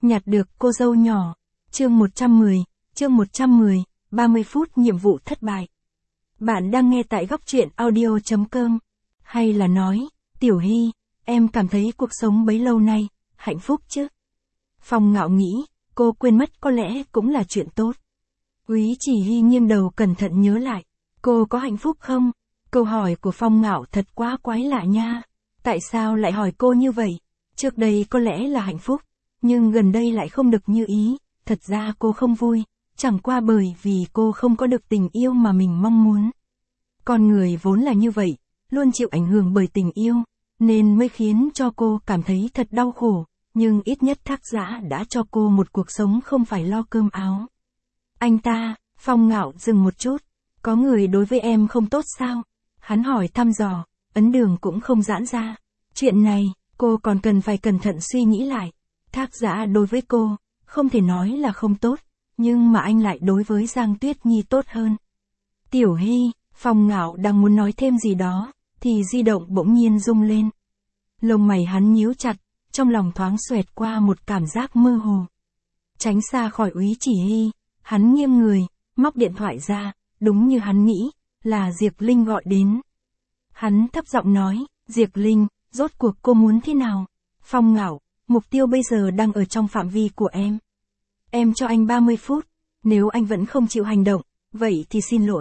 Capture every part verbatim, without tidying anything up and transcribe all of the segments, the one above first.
nhặt được cô dâu nhỏ. Chương một trăm mười, chương một trăm mười, ba mươi phút nhiệm vụ thất bại. Bạn đang nghe tại góc truyện audio chấm com. Hay là nói, Tiểu Hy, em cảm thấy cuộc sống bấy lâu nay, hạnh phúc chứ? Phong Ngạo nghĩ, cô quên mất có lẽ cũng là chuyện tốt. Úy Chỉ Hy nghiêng đầu cẩn thận nhớ lại, cô có hạnh phúc không? Câu hỏi của Phong Ngạo thật quá quái lạ nha. Tại sao lại hỏi cô như vậy? Trước đây có lẽ là hạnh phúc, nhưng gần đây lại không được như ý. Thật ra cô không vui, chẳng qua bởi vì cô không có được tình yêu mà mình mong muốn. Con người vốn là như vậy, luôn chịu ảnh hưởng bởi tình yêu, nên mới khiến cho cô cảm thấy thật đau khổ, nhưng ít nhất Thác Giã đã cho cô một cuộc sống không phải lo cơm áo. Anh ta, Phong Ngạo dừng một chút, có người đối với em không tốt sao? Hắn hỏi thăm dò, ấn đường cũng không giãn ra. Chuyện này, cô còn cần phải cẩn thận suy nghĩ lại. Thác Giã đối với cô, không thể nói là không tốt, nhưng mà anh lại đối với Giang Tuyết Nhi tốt hơn. Tiểu Hy, Phong Ngạo đang muốn nói thêm gì đó, thì di động bỗng nhiên rung lên. Lông mày hắn nhíu chặt, trong lòng thoáng xoẹt qua một cảm giác mơ hồ. Tránh xa khỏi Úy Chỉ Hy, hắn nghiêng người, móc điện thoại ra, đúng như hắn nghĩ, là Diệp Linh gọi đến. Hắn thấp giọng nói, Diệp Linh, rốt cuộc cô muốn thế nào? Phong Ngạo, mục tiêu bây giờ đang ở trong phạm vi của em. Em cho anh ba mươi phút, nếu anh vẫn không chịu hành động, vậy thì xin lỗi.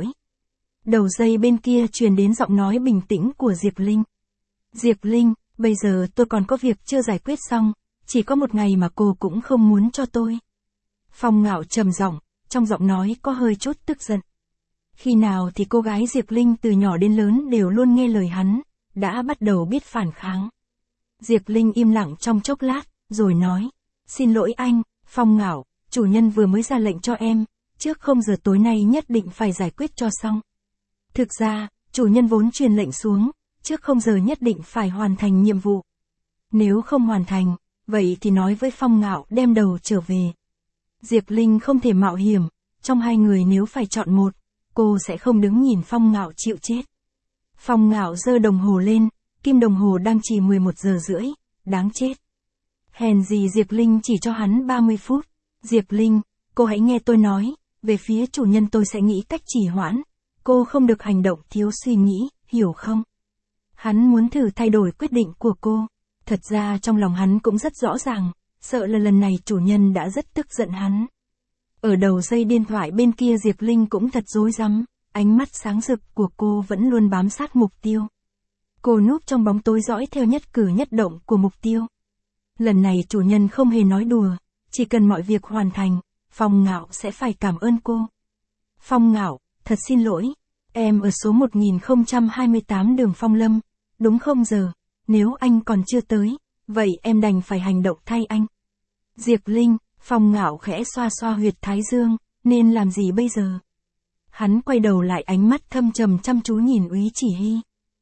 Đầu dây bên kia truyền đến giọng nói bình tĩnh của Diệp Linh. Diệp Linh, bây giờ tôi còn có việc chưa giải quyết xong, chỉ có một ngày mà cô cũng không muốn cho tôi. Phong Ngạo trầm giọng, trong giọng nói có hơi chút tức giận. Khi nào thì cô gái Diệp Linh từ nhỏ đến lớn đều luôn nghe lời hắn, đã bắt đầu biết phản kháng. Diệp Linh im lặng trong chốc lát, rồi nói, xin lỗi anh, Phong Ngạo, chủ nhân vừa mới ra lệnh cho em, trước không giờ tối nay nhất định phải giải quyết cho xong. Thực ra, chủ nhân vốn truyền lệnh xuống, trước không giờ nhất định phải hoàn thành nhiệm vụ. Nếu không hoàn thành, vậy thì nói với Phong Ngạo đem đầu trở về. Diệp Linh không thể mạo hiểm, trong hai người nếu phải chọn một, cô sẽ không đứng nhìn Phong Ngạo chịu chết. Phong Ngạo giơ đồng hồ lên, kim đồng hồ đang chỉ mười một giờ rưỡi, đáng chết. Hèn gì Diệp Linh chỉ cho hắn ba mươi phút. Diệp Linh, cô hãy nghe tôi nói, về phía chủ nhân tôi sẽ nghĩ cách trì hoãn. Cô không được hành động thiếu suy nghĩ, hiểu không? Hắn muốn thử thay đổi quyết định của cô. Thật ra trong lòng hắn cũng rất rõ ràng, sợ là lần này chủ nhân đã rất tức giận hắn. Ở đầu dây điện thoại bên kia Diệp Linh cũng thật rối rắm, ánh mắt sáng rực của cô vẫn luôn bám sát mục tiêu. Cô núp trong bóng tối dõi theo nhất cử nhất động của mục tiêu. Lần này chủ nhân không hề nói đùa, chỉ cần mọi việc hoàn thành, Phong Ngạo sẽ phải cảm ơn cô. Phong Ngạo, thật xin lỗi, em ở số một nghìn không trăm hai mươi tám đường Phong Lâm, đúng không giờ, nếu anh còn chưa tới, vậy em đành phải hành động thay anh. Diệp Linh, Phong Ngạo khẽ xoa xoa huyệt thái dương, nên làm gì bây giờ? Hắn quay đầu lại ánh mắt thâm trầm chăm chú nhìn Úy Chỉ Hy.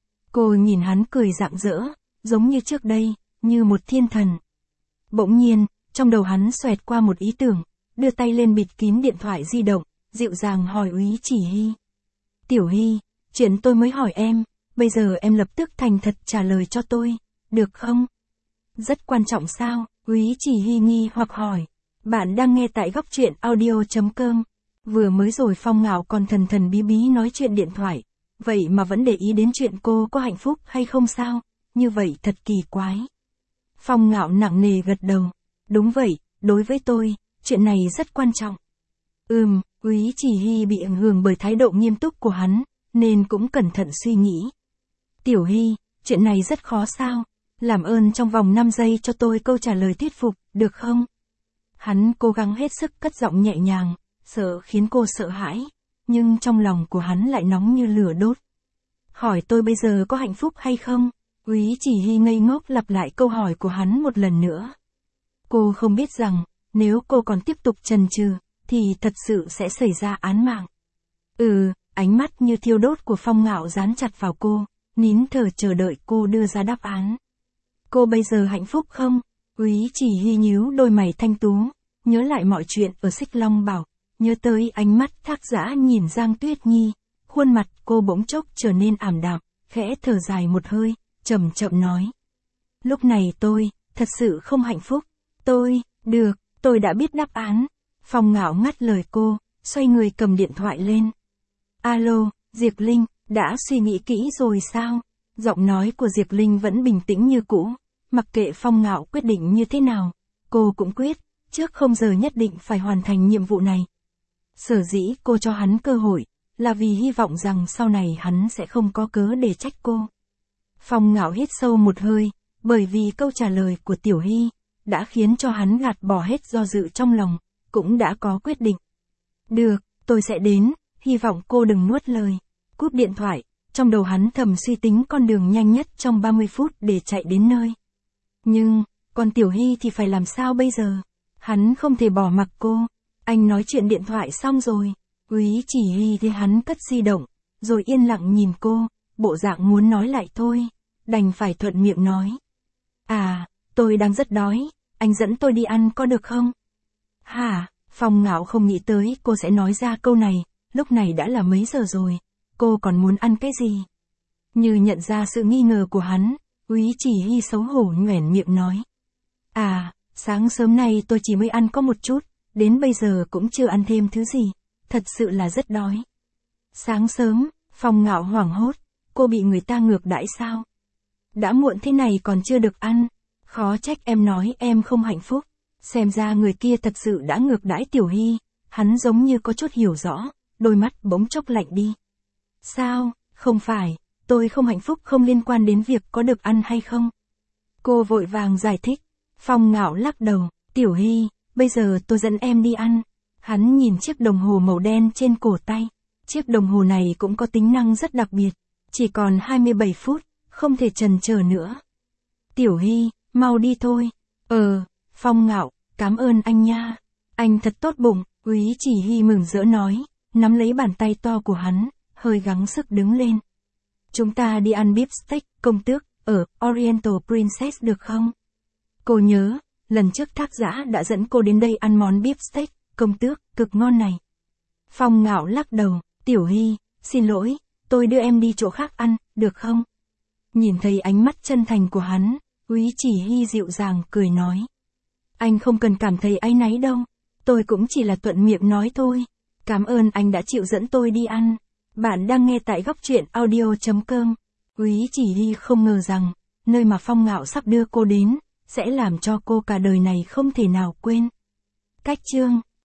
Cô nhìn hắn cười rạng rỡ, giống như trước đây, như một thiên thần. Bỗng nhiên, trong đầu hắn xoẹt qua một ý tưởng, đưa tay lên bịt kín điện thoại di động, dịu dàng hỏi Úy Chỉ Hy. Tiểu Hy, chuyện tôi mới hỏi em, bây giờ em lập tức thành thật trả lời cho tôi, được không? Rất quan trọng sao? Úy Chỉ Hy nghi hoặc hỏi. Bạn đang nghe tại góc truyện audio chấm com. Vừa mới rồi Phong Ngạo còn thần thần bí bí nói chuyện điện thoại, vậy mà vẫn để ý đến chuyện cô có hạnh phúc hay không sao? Như vậy thật kỳ quái. Phong Ngạo nặng nề gật đầu. Đúng vậy, đối với tôi, chuyện này rất quan trọng. Ừm, Úy Chỉ Hy bị ảnh hưởng bởi thái độ nghiêm túc của hắn, nên cũng cẩn thận suy nghĩ. Tiểu Hy, chuyện này rất khó sao? Làm ơn trong vòng năm giây cho tôi câu trả lời thuyết phục, được không? Hắn cố gắng hết sức cất giọng nhẹ nhàng, sợ khiến cô sợ hãi, nhưng trong lòng của hắn lại nóng như lửa đốt. Hỏi tôi bây giờ có hạnh phúc hay không? Úy Chỉ Hy ngây ngốc lặp lại câu hỏi của hắn một lần nữa. Cô không biết rằng, nếu cô còn tiếp tục chần chừ, thì thật sự sẽ xảy ra án mạng. Ừ, ánh mắt như thiêu đốt của Phong Ngạo dán chặt vào cô, nín thở chờ đợi cô đưa ra đáp án. Cô bây giờ hạnh phúc không? Úy Chỉ Hy nhíu đôi mày thanh tú, nhớ lại mọi chuyện ở Xích Long Bảo, nhớ tới ánh mắt Thác Giã nhìn Giang Tuyết Nhi, khuôn mặt cô bỗng chốc trở nên ảm đạm, khẽ thở dài một hơi, chậm chậm nói. Lúc này tôi, thật sự không hạnh phúc. Tôi, được, tôi đã biết đáp án. Phong Ngạo ngắt lời cô, xoay người cầm điện thoại lên. Alo, Diệp Linh, đã suy nghĩ kỹ rồi sao? Giọng nói của Diệp Linh vẫn bình tĩnh như cũ, mặc kệ Phong Ngạo quyết định như thế nào, cô cũng quyết, trước không giờ nhất định phải hoàn thành nhiệm vụ này. Sở dĩ cô cho hắn cơ hội, là vì hy vọng rằng sau này hắn sẽ không có cớ để trách cô. Phong Ngạo hít sâu một hơi, bởi vì câu trả lời của Tiểu Hy, đã khiến cho hắn gạt bỏ hết do dự trong lòng, cũng đã có quyết định. Được, tôi sẽ đến, hy vọng cô đừng nuốt lời. Cúp điện thoại, trong đầu hắn thầm suy tính con đường nhanh nhất trong ba mươi phút để chạy đến nơi. Nhưng, còn Tiểu Hy thì phải làm sao bây giờ? Hắn không thể bỏ mặc cô. Anh nói chuyện điện thoại xong rồi. Úy Chỉ Hy thấy hắn cất di động, rồi yên lặng nhìn cô, bộ dạng muốn nói lại thôi, đành phải thuận miệng nói. À, tôi đang rất đói, anh dẫn tôi đi ăn có được không? Hả? Phong Ngạo không nghĩ tới cô sẽ nói ra câu này, lúc này đã là mấy giờ rồi, cô còn muốn ăn cái gì? Như nhận ra sự nghi ngờ của hắn, Úy Chỉ Hy xấu hổ nhoẻn miệng nói. À, sáng sớm nay tôi chỉ mới ăn có một chút, đến bây giờ cũng chưa ăn thêm thứ gì, thật sự là rất đói. Sáng sớm, Phong Ngạo hoảng hốt, cô bị người ta ngược đãi sao? Đã muộn thế này còn chưa được ăn, khó trách em nói em không hạnh phúc. Xem ra người kia thật sự đã ngược đãi Tiểu Hy, hắn giống như có chút hiểu rõ, đôi mắt bỗng chốc lạnh đi. Sao, không phải, tôi không hạnh phúc không liên quan đến việc có được ăn hay không. Cô vội vàng giải thích, Phong Ngạo lắc đầu, Tiểu Hy, bây giờ tôi dẫn em đi ăn. Hắn nhìn chiếc đồng hồ màu đen trên cổ tay, chiếc đồng hồ này cũng có tính năng rất đặc biệt, chỉ còn hai mươi bảy phút, không thể chần chờ nữa. Tiểu Hy, mau đi thôi. Ờ, Phong Ngạo, cảm ơn anh nha. Anh thật tốt bụng, Úy Chỉ Hy mừng rỡ nói, nắm lấy bàn tay to của hắn, hơi gắng sức đứng lên. Chúng ta đi ăn beef steak, công tước, ở Oriental Princess được không? Cô nhớ, lần trước Thác Giã đã dẫn cô đến đây ăn món beef steak, công tước, cực ngon này. Phong Ngạo lắc đầu, Tiểu Hy, xin lỗi, tôi đưa em đi chỗ khác ăn, được không? Nhìn thấy ánh mắt chân thành của hắn, Úy Chỉ Hy dịu dàng cười nói. Anh không cần cảm thấy áy náy đâu, tôi cũng chỉ là thuận miệng nói thôi. Cảm ơn anh đã chịu dẫn tôi đi ăn. Bạn đang nghe tại góc truyện audio chấm com. Úy Chỉ Hy không ngờ rằng, nơi mà Phong Ngạo sắp đưa cô đến, sẽ làm cho cô cả đời này không thể nào quên. Cách chương